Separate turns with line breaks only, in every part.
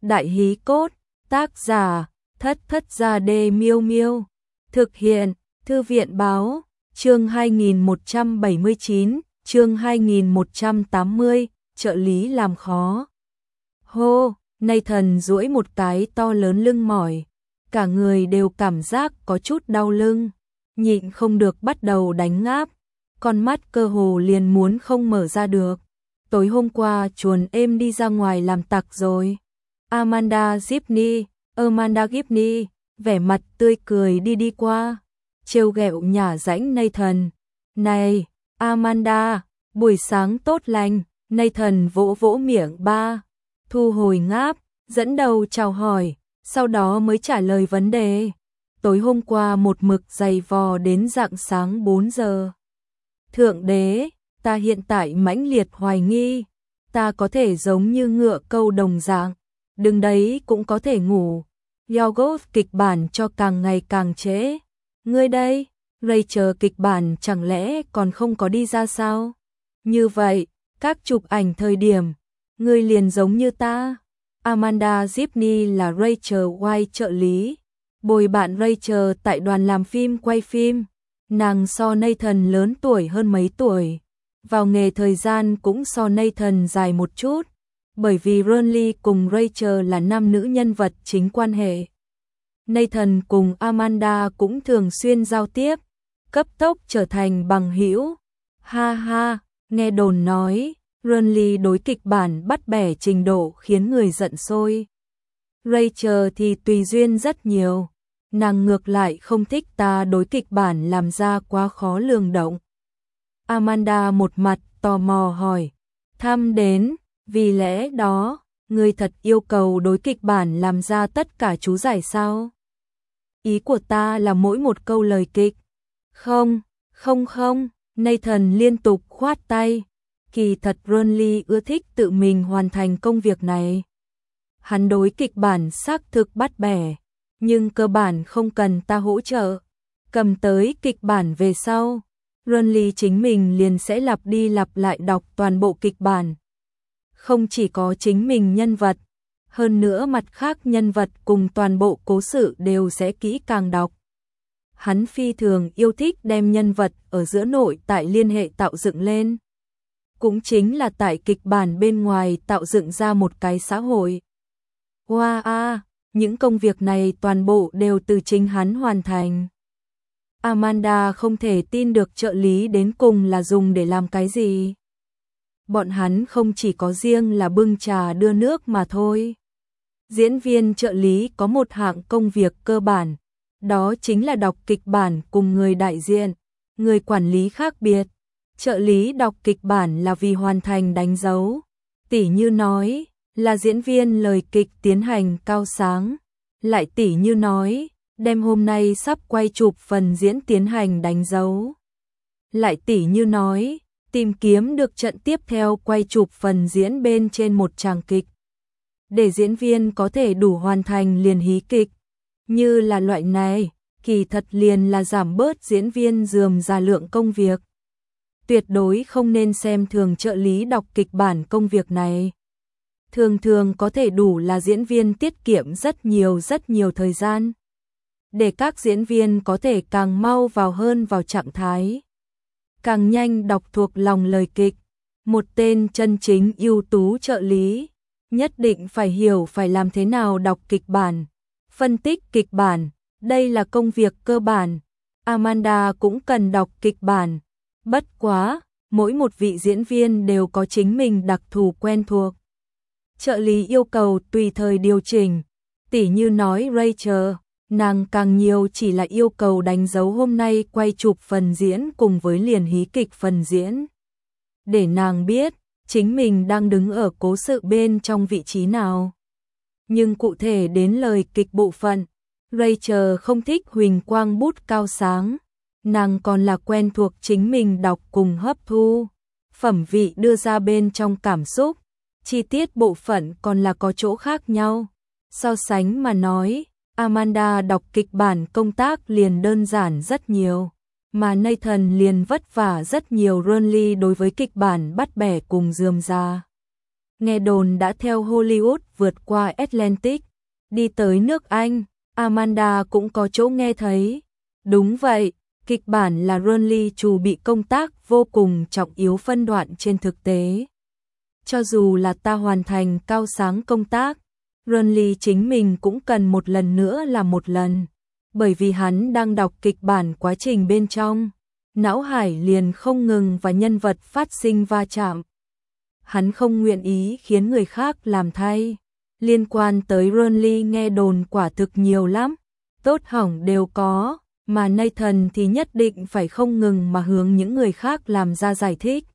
Đại hí cốt, tác giả, Thất Thất Gia Đê Miêu Miêu. Thực hiện, Thư viện báo, chương 2179, chương 2180, trợ lý làm khó. Hô, Nathan duỗi một cái to lớn lưng mỏi, cả người đều cảm giác có chút đau lưng, nhịn không được bắt đầu đánh ngáp, con mắt cơ hồ liền muốn không mở ra được. Tối hôm qua chuồn êm đi ra ngoài làm tặc rồi. Amanda Gibney, vẻ mặt tươi cười đi qua, trêu ghẹo nhả rãnh Nathan. Này, Amanda, buổi sáng tốt lành. Nathan vỗ vỗ miệng ba, thu hồi ngáp, dẫn đầu chào hỏi, sau đó mới trả lời vấn đề. Tối hôm qua một mực giày vò đến rạng sáng 4 giờ. Thượng đế, ta hiện tại mãnh liệt hoài nghi, ta có thể giống như ngựa câu đồng dạng, đứng đấy cũng có thể ngủ. Yogurt kịch bản cho càng ngày càng trễ. Ngươi đây, Rachel kịch bản chẳng lẽ còn không có đi ra sao? Như vậy, các chụp ảnh thời điểm, ngươi liền giống như ta. Amanda Gibney là Rachel White trợ lý, bồi bạn Rachel tại đoàn làm phim quay phim. Nàng so Nathan lớn tuổi hơn mấy tuổi, vào nghề thời gian cũng so Nathan dài một chút, bởi vì Ronly cùng Rachel là nam nữ nhân vật chính quan hệ. Nathan cùng Amanda cũng thường xuyên giao tiếp, cấp tốc trở thành bằng hữu. Ha ha, nghe đồn nói, Ronly đối kịch bản bắt bẻ trình độ khiến người giận sôi. Rachel thì tùy duyên rất nhiều, nàng ngược lại không thích ta đối kịch bản làm ra quá khó lường động. Amanda một mặt tò mò hỏi, thăm đến, vì lẽ đó, ngươi thật yêu cầu đối kịch bản làm ra tất cả chú giải sao? Ý của ta là mỗi một câu lời kịch. Không, Nathan liên tục khoát tay. Kỳ thật Ronly ưa thích tự mình hoàn thành công việc này. Hắn đối kịch bản xác thực bắt bẻ, nhưng cơ bản không cần ta hỗ trợ. Cầm tới kịch bản về sau, Ronly chính mình liền sẽ lặp đi lặp lại đọc toàn bộ kịch bản. Không chỉ có chính mình nhân vật, hơn nữa mặt khác nhân vật cùng toàn bộ cố sự đều sẽ kỹ càng đọc. Hắn phi thường yêu thích đem nhân vật ở giữa nội tại liên hệ tạo dựng lên. Cũng chính là tại kịch bản bên ngoài tạo dựng ra một cái xã hội. Wow, những công việc này toàn bộ đều từ chính hắn hoàn thành. Amanda không thể tin được trợ lý đến cùng là dùng để làm cái gì. Bọn hắn không chỉ có riêng là bưng trà đưa nước mà thôi. Diễn viên trợ lý có một hạng công việc cơ bản, đó chính là đọc kịch bản cùng người đại diện, người quản lý khác biệt. Trợ lý đọc kịch bản là vì hoàn thành đánh dấu, tỉ như nói là diễn viên lời kịch tiến hành cao sáng, lại tỉ như nói đem hôm nay sắp quay chụp phần diễn tiến hành đánh dấu, lại tỉ như nói tìm kiếm được trận tiếp theo quay chụp phần diễn bên trên một tràng kịch, để diễn viên có thể đủ hoàn thành liền hí kịch. Như là loại này, kỳ thật liền là giảm bớt diễn viên rườm rà lượng công việc. Tuyệt đối không nên xem thường trợ lý đọc kịch bản công việc này. Thường có thể đủ là diễn viên tiết kiệm rất nhiều thời gian, để các diễn viên có thể càng mau vào trạng thái, càng nhanh đọc thuộc lòng lời kịch. Một tên chân chính ưu tú trợ lý, nhất định phải hiểu phải làm thế nào đọc kịch bản, phân tích kịch bản, đây là công việc cơ bản. Amanda cũng cần đọc kịch bản. Bất quá, mỗi một vị diễn viên đều có chính mình đặc thù quen thuộc. Trợ lý yêu cầu tùy thời điều chỉnh, tỉ như nói Rachel, nàng càng nhiều chỉ là yêu cầu đánh dấu hôm nay quay chụp phần diễn cùng với liền hí kịch phần diễn. Để nàng biết, chính mình đang đứng ở cố sự bên trong vị trí nào. Nhưng cụ thể đến lời kịch bộ phận, Rachel không thích huỳnh quang bút cao sáng. Nàng còn là quen thuộc chính mình đọc cùng hấp thu, phẩm vị đưa ra bên trong cảm xúc, chi tiết bộ phận còn là có chỗ khác nhau. So sánh mà nói, Amanda đọc kịch bản công tác liền đơn giản rất nhiều, mà Nathan liền vất vả rất nhiều. Ronly đối với kịch bản bắt bẻ cùng rườm rà. nghe đồn đã theo Hollywood vượt qua Atlantic, đi tới nước Anh. Amanda cũng có chỗ nghe thấy. Đúng vậy, kịch bản là Ronly chủ bị công tác vô cùng trọng yếu phân đoạn trên thực tế. Cho dù là ta hoàn thành cao sáng công tác, Ronly chính mình cũng cần một lần nữa là một lần. Bởi vì hắn đang đọc kịch bản quá trình bên trong, não hải liền không ngừng và nhân vật phát sinh va chạm. Hắn không nguyện ý khiến người khác làm thay. Liên quan tới Ronly nghe đồn quả thực nhiều lắm, tốt hỏng đều có, mà Nathan thì nhất định phải không ngừng mà hướng những người khác làm ra giải thích.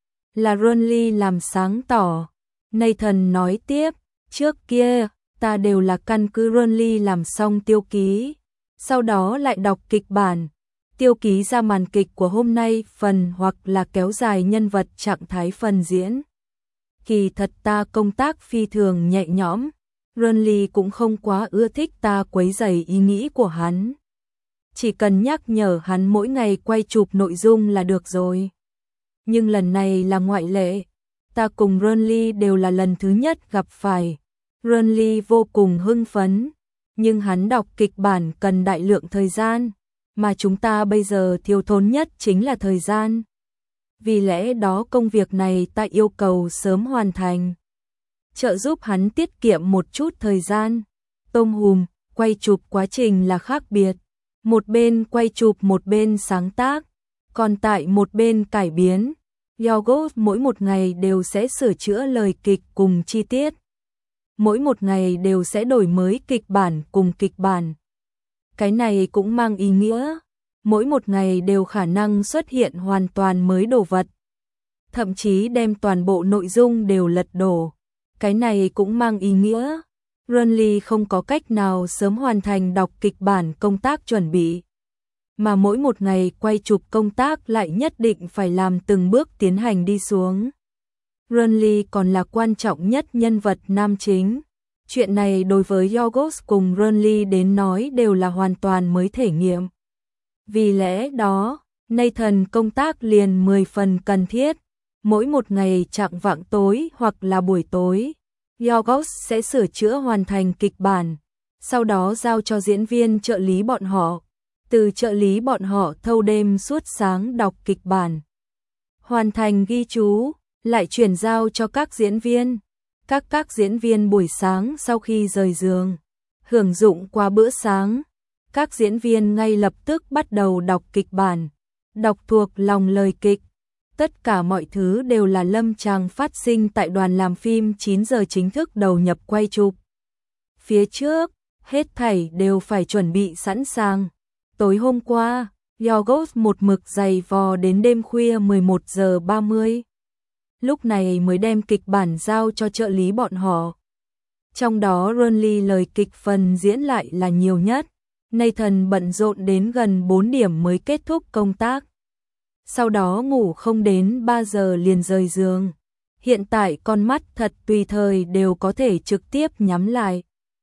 Là Ronly làm sáng tỏ. Nathan nói tiếp, trước kia, ta đều là căn cứ Ronly làm xong tiêu ký, sau đó lại đọc kịch bản, tiêu ký ra màn kịch của hôm nay phần hoặc là kéo dài nhân vật trạng thái phần diễn. Kỳ thật ta công tác phi thường nhẹ nhõm, Ronly cũng không quá ưa thích ta quấy rầy ý nghĩ của hắn. Chỉ cần nhắc nhở hắn mỗi ngày quay chụp nội dung là được rồi. Nhưng lần này là ngoại lệ, ta cùng Ronly đều là lần thứ nhất gặp phải. Ronly vô cùng hưng phấn, nhưng hắn đọc kịch bản cần đại lượng thời gian, mà chúng ta bây giờ thiếu thốn nhất chính là thời gian. Vì lẽ đó công việc này ta yêu cầu sớm hoàn thành, trợ giúp hắn tiết kiệm một chút thời gian. Tôm hùm, quay chụp quá trình là khác biệt. Một bên quay chụp một bên sáng tác, còn tại một bên cải biến. Yorgos mỗi một ngày đều sẽ sửa chữa lời kịch cùng chi tiết. Mỗi một ngày đều sẽ đổi mới kịch bản cùng kịch bản. Cái này cũng mang ý nghĩa, mỗi một ngày đều khả năng xuất hiện hoàn toàn mới đồ vật. Thậm chí đem toàn bộ nội dung đều lật đổ. Cái này cũng mang ý nghĩa, Ronly không có cách nào sớm hoàn thành đọc kịch bản công tác chuẩn bị. Mà mỗi một ngày quay chụp công tác lại nhất định phải làm từng bước tiến hành đi xuống. Ronly còn là quan trọng nhất nhân vật nam chính. Chuyện này đối với Yorgos cùng Ronly đến nói đều là hoàn toàn mới thể nghiệm. Vì lẽ đó, Nathan công tác liền 10 phần cần thiết. Mỗi một ngày chạng vạng tối hoặc là buổi tối, Yorgos sẽ sửa chữa hoàn thành kịch bản, sau đó giao cho diễn viên trợ lý bọn họ. Từ trợ lý bọn họ thâu đêm suốt sáng đọc kịch bản, hoàn thành ghi chú, lại chuyển giao cho các diễn viên. Các diễn viên buổi sáng sau khi rời giường, hưởng dụng qua bữa sáng, các diễn viên ngay lập tức bắt đầu đọc kịch bản, đọc thuộc lòng lời kịch. Tất cả mọi thứ đều là lâm tràng phát sinh tại đoàn làm phim 9 giờ chính thức đầu nhập quay chụp. Phía trước, hết thảy đều phải chuẩn bị sẵn sàng. Tối hôm qua, Yorgos một mực giày vò đến đêm khuya 11 giờ 30. Lúc này mới đem kịch bản giao cho trợ lý bọn họ. Trong đó Ronly lời kịch phần diễn lại là nhiều nhất. Nathan bận rộn đến gần 4 điểm mới kết thúc công tác. Sau đó ngủ không đến 3 giờ liền rời giường. Hiện tại con mắt thật tùy thời đều có thể trực tiếp nhắm lại.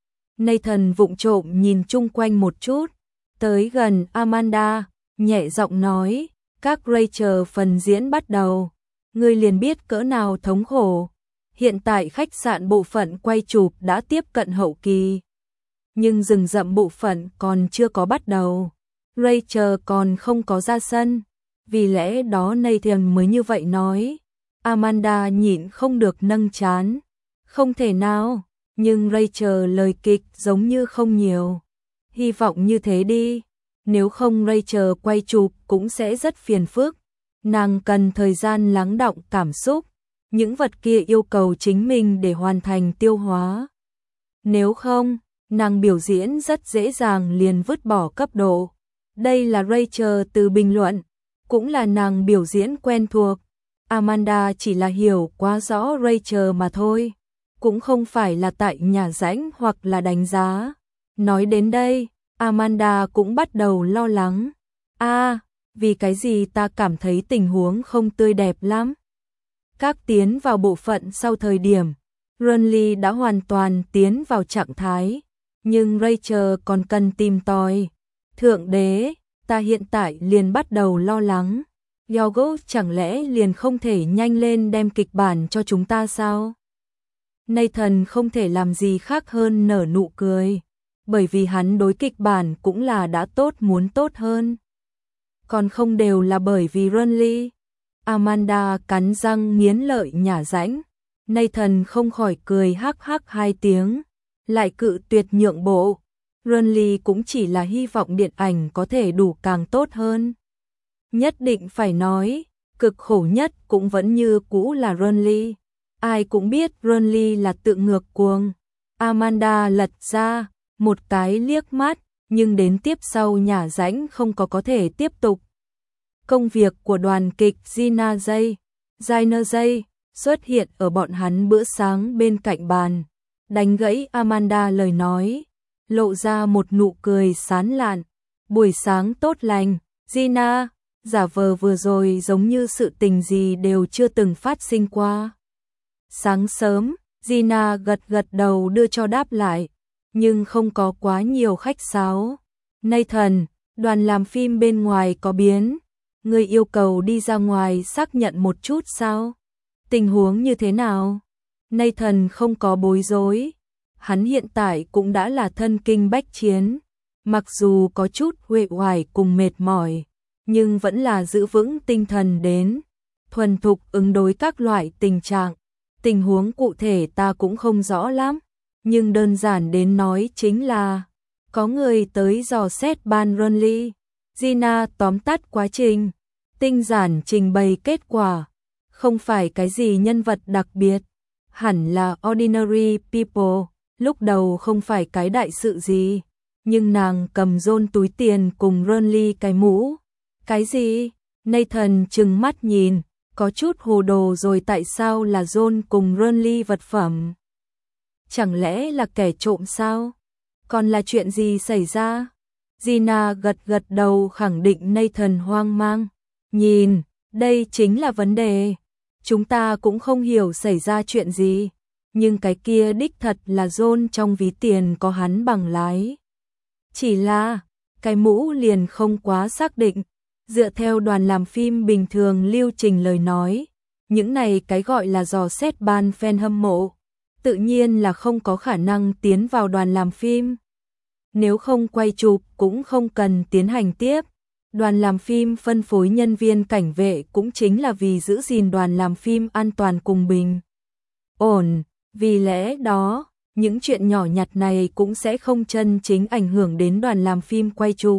Nathan vụng trộm nhìn chung quanh một chút, tới gần Amanda, nhẹ giọng nói, các Rachel phần diễn bắt đầu. Ngươi liền biết cỡ nào thống khổ. Hiện tại khách sạn bộ phận quay chụp đã tiếp cận hậu kỳ, nhưng rừng rậm bộ phận còn chưa có bắt đầu. Rachel còn không có ra sân, vì lẽ đó Nathan mới như vậy nói. Amanda nhịn không được nâng trán. Không thể nào, nhưng Rachel lời kịch giống như không nhiều. Hy vọng như thế đi, nếu không Rachel quay chụp cũng sẽ rất phiền phức. Nàng cần thời gian lắng đọng cảm xúc, những vật kia yêu cầu chính mình để hoàn thành tiêu hóa. Nếu không, nàng biểu diễn rất dễ dàng liền vứt bỏ cấp độ. Đây là Rachel từ bình luận, cũng là nàng biểu diễn quen thuộc. Amanda chỉ là hiểu quá rõ Rachel mà thôi, cũng không phải là tại nhà rãnh hoặc là đánh giá. Nói đến đây, Amanda cũng bắt đầu lo lắng. Vì cái gì ta cảm thấy tình huống không tươi đẹp lắm. Các tiến vào bộ phận sau thời điểm, Ronly đã hoàn toàn tiến vào trạng thái, nhưng Rachel còn cần tìm tòi. Thượng đế, ta hiện tại liền bắt đầu lo lắng. Yorgos chẳng lẽ liền không thể nhanh lên đem kịch bản cho chúng ta sao? Nathan không thể làm gì khác hơn nở nụ cười, bởi vì hắn đối kịch bản cũng là đã tốt muốn tốt hơn. Còn không đều là bởi vì Renly. Amanda cắn răng nghiến lợi nhả rãnh. Nathan không khỏi cười hắc hắc 2 tiếng, lại cự tuyệt nhượng bộ. Renly cũng chỉ là hy vọng điện ảnh có thể đủ càng tốt hơn. Nhất định phải nói, cực khổ nhất cũng vẫn như cũ là Renly. Ai cũng biết Renly là tự ngược cuồng. Amanda lật ra một cái liếc mắt, nhưng đến tiếp sau nhả rãnh không có thể tiếp tục. Công việc của đoàn kịch Gina J xuất hiện ở bọn hắn bữa sáng bên cạnh bàn, đánh gãy Amanda lời nói, lộ ra một nụ cười sán lạn. Buổi sáng tốt lành, Gina, giả vờ vừa rồi giống như sự tình gì đều chưa từng phát sinh qua. Sáng sớm, Gina gật gật đầu đưa cho đáp lại, nhưng không có quá nhiều khách sáo. Nathan, đoàn làm phim bên ngoài có biến, người yêu cầu đi ra ngoài xác nhận một chút sao? Tình huống như thế nào? Nathan không có bối rối, hắn hiện tại cũng đã là thân kinh bách chiến, mặc dù có chút uể oải cùng mệt mỏi, nhưng vẫn là giữ vững tinh thần đến, thuần thục ứng đối các loại tình trạng. Tình huống cụ thể ta cũng không rõ lắm, nhưng đơn giản đến nói chính là có người tới dò xét ban Renly. Gina tóm tắt quá trình, tinh giản trình bày kết quả, không phải cái gì nhân vật đặc biệt, hẳn là ordinary people, lúc đầu không phải cái đại sự gì, nhưng nàng cầm John túi tiền cùng Renly cái mũ. Cái gì? Nathan trừng mắt nhìn, có chút hồ đồ rồi, tại sao là John cùng Renly vật phẩm? Chẳng lẽ là kẻ trộm sao? Còn là chuyện gì xảy ra? Gina gật gật đầu khẳng định Nathan hoang mang. Nhìn, đây chính là vấn đề. Chúng ta cũng không hiểu xảy ra chuyện gì, nhưng cái kia đích thật là John, trong ví tiền có hắn bằng lái. Chỉ là, cái mũ liền không quá xác định. Dựa theo đoàn làm phim bình thường lưu trình lời nói, những này cái gọi là dò xét ban fan hâm mộ, tự nhiên là không có khả năng tiến vào đoàn làm phim. Nếu không quay chụp cũng không cần tiến hành tiếp. Đoàn làm phim phân phối nhân viên cảnh vệ cũng chính là vì giữ gìn đoàn làm phim an toàn cùng bình ổn, vì lẽ đó, những chuyện nhỏ nhặt này cũng sẽ không chân chính ảnh hưởng đến đoàn làm phim quay chụp.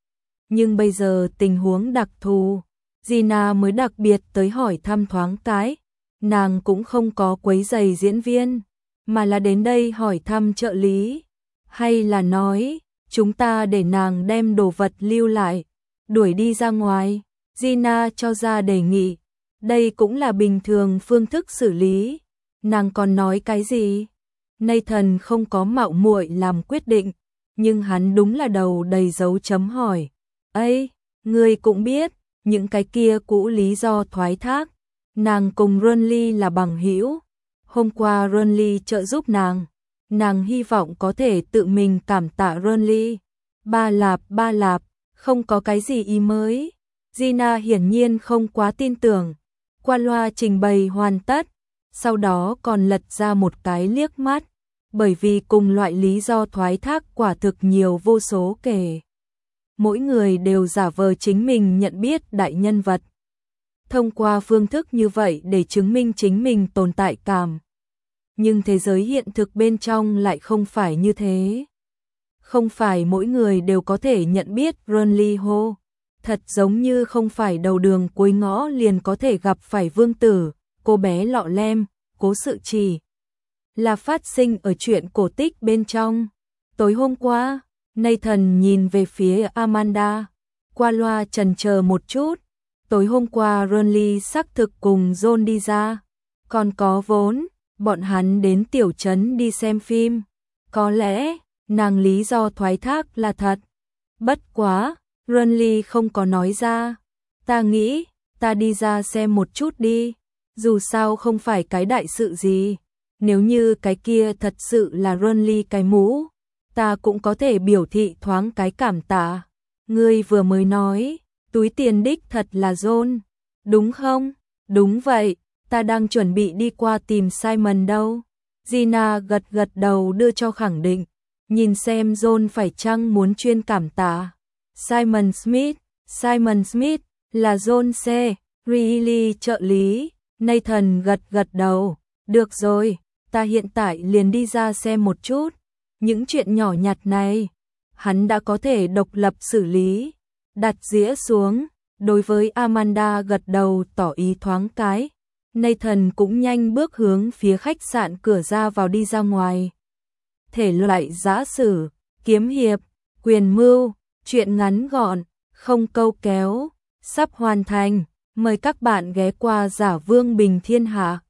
Nhưng bây giờ tình huống đặc thù, Gina mới đặc biệt tới hỏi thăm thoáng cái, nàng cũng không có quấy rầy diễn viên, mà là đến đây hỏi thăm trợ lý, hay là nói, chúng ta để nàng đem đồ vật lưu lại, đuổi đi ra ngoài. Gina cho ra đề nghị, đây cũng là bình thường phương thức xử lý. Nàng còn nói cái gì? Nathan không có mạo muội làm quyết định, nhưng hắn đúng là đầu đầy dấu chấm hỏi. Ây, ngươi cũng biết, những cái kia cũ lý do thoái thác. Nàng cùng Renly là bằng hữu. Hôm qua Renly trợ giúp nàng hy vọng có thể tự mình cảm tạ Renly. Ba lạp, không có cái gì ý mới. Gina hiển nhiên không quá tin tưởng. Qua loa trình bày hoàn tất, sau đó còn lật ra một cái liếc mắt, bởi vì cùng loại lý do thoái thác quả thực nhiều vô số kể. Mỗi người đều giả vờ chính mình nhận biết đại nhân vật, thông qua phương thức như vậy để chứng minh chính mình tồn tại cảm. Nhưng thế giới hiện thực bên trong lại không phải như thế. Không phải mỗi người đều có thể nhận biết Renly Ho. Thật giống như không phải đầu đường cuối ngõ liền có thể gặp phải vương tử, cô bé lọ lem, cố sự chỉ là phát sinh ở chuyện cổ tích bên trong. Tối hôm qua, Nathan nhìn về phía Amanda, qua loa chần chờ một chút. Tối hôm qua Renly xác thực cùng John đi ra, còn có vốn, bọn hắn đến tiểu trấn đi xem phim. Có lẽ, nàng lý do thoái thác là thật. Bất quá, Renly không có nói ra. Ta nghĩ, ta đi ra xem một chút đi. Dù sao không phải cái đại sự gì. Nếu như cái kia thật sự là Renly cái mũ, ta cũng có thể biểu thị thoáng cái cảm tạ. Ngươi vừa mới nói, túi tiền đích thật là John, đúng không? Đúng vậy, ta đang chuẩn bị đi qua tìm Simon đâu. Gina gật gật đầu đưa cho khẳng định, nhìn xem John phải chăng muốn chuyên cảm tạ. Simon Smith là John C. Reilly trợ lý. Nathan gật gật đầu, được rồi, ta hiện tại liền đi ra xem một chút. Những chuyện nhỏ nhặt này, hắn đã có thể độc lập xử lý. Đặt dĩa xuống, đối với Amanda gật đầu tỏ ý thoáng cái. Nathan cũng nhanh bước hướng phía khách sạn cửa ra vào đi ra ngoài. Thể loại giã sử, kiếm hiệp, quyền mưu, truyện ngắn gọn, không câu kéo, sắp hoàn thành. Mời các bạn ghé qua Giả Vương Bình Thiên Hạ.